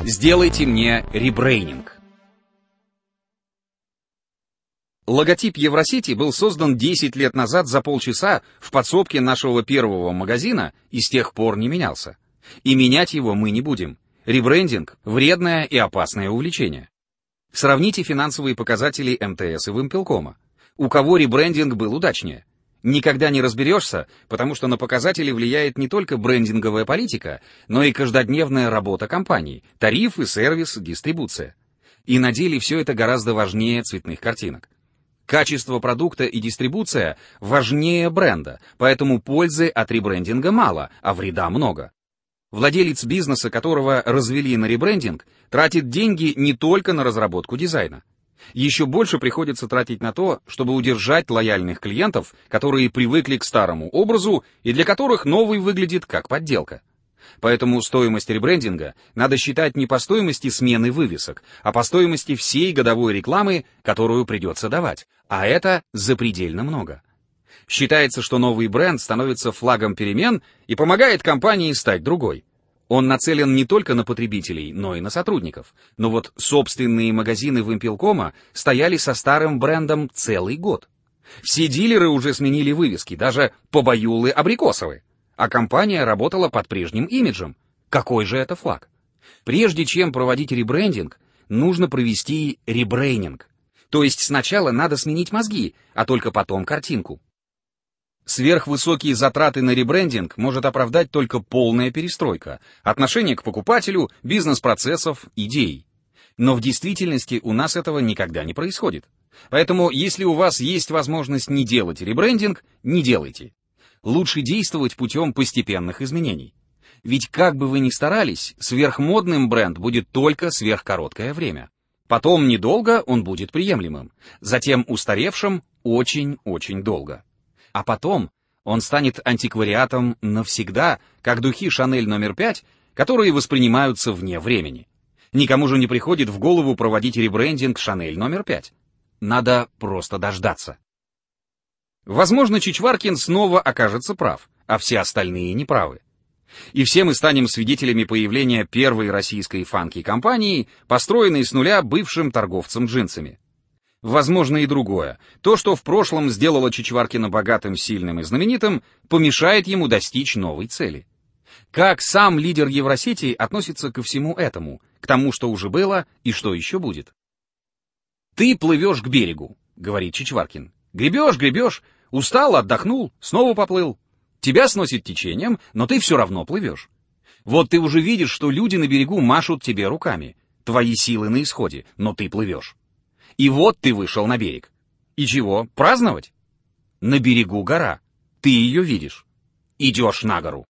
Сделайте мне ребрейнинг. Логотип Евросети был создан 10 лет назад за полчаса в подсобке нашего первого магазина и с тех пор не менялся. И менять его мы не будем. Ребрендинг – вредное и опасное увлечение. Сравните финансовые показатели МТС и Вимпелкома. У кого ребрендинг был удачнее? Никогда не разберешься, потому что на показатели влияет не только брендинговая политика, но и каждодневная работа компании, тарифы, сервис, дистрибуция. И на деле все это гораздо важнее цветных картинок. Качество продукта и дистрибуция важнее бренда, поэтому пользы от ребрендинга мало, а вреда много. Владелец бизнеса, которого развели на ребрендинг, тратит деньги не только на разработку дизайна. Еще больше приходится тратить на то, чтобы удержать лояльных клиентов, которые привыкли к старому образу и для которых новый выглядит как подделка. Поэтому стоимость ребрендинга надо считать не по стоимости смены вывесок, а по стоимости всей годовой рекламы, которую придется давать, а это запредельно много. Считается, что новый бренд становится флагом перемен и помогает компании стать другой. Он нацелен не только на потребителей, но и на сотрудников. Но вот собственные магазины Вимпелкома стояли со старым брендом целый год. Все дилеры уже сменили вывески, даже Побаюлы-Абрикосовы. А компания работала под прежним имиджем. Какой же это флаг? Прежде чем проводить ребрендинг, нужно провести ребрейнинг. То есть сначала надо сменить мозги, а только потом картинку. Сверхвысокие затраты на ребрендинг может оправдать только полная перестройка, отношение к покупателю, бизнес-процессов, идей. Но в действительности у нас этого никогда не происходит. Поэтому, если у вас есть возможность не делать ребрендинг, не делайте. Лучше действовать путем постепенных изменений. Ведь как бы вы ни старались, сверхмодным бренд будет только сверхкороткое время. Потом недолго он будет приемлемым, затем устаревшим очень-очень долго. А потом он станет антиквариатом навсегда, как духи Шанель номер 5, которые воспринимаются вне времени. Никому же не приходит в голову проводить ребрендинг Шанель номер 5. Надо просто дождаться. Возможно, Чичваркин снова окажется прав, а все остальные неправы. И все мы станем свидетелями появления первой российской фанки-компании, построенной с нуля бывшим торговцем джинсами. Возможно и другое. То, что в прошлом сделало Чичваркина богатым, сильным и знаменитым, помешает ему достичь новой цели. Как сам лидер Евросети относится ко всему этому, к тому, что уже было и что еще будет? «Ты плывешь к берегу», — говорит Чичваркин. «Гребешь, гребешь, устал, отдохнул, снова поплыл. Тебя сносит течением, но ты все равно плывешь. Вот ты уже видишь, что люди на берегу машут тебе руками. Твои силы на исходе, но ты плывешь. И вот ты вышел на берег. И чего, праздновать? На берегу гора. Ты ее видишь. Идешь на гору.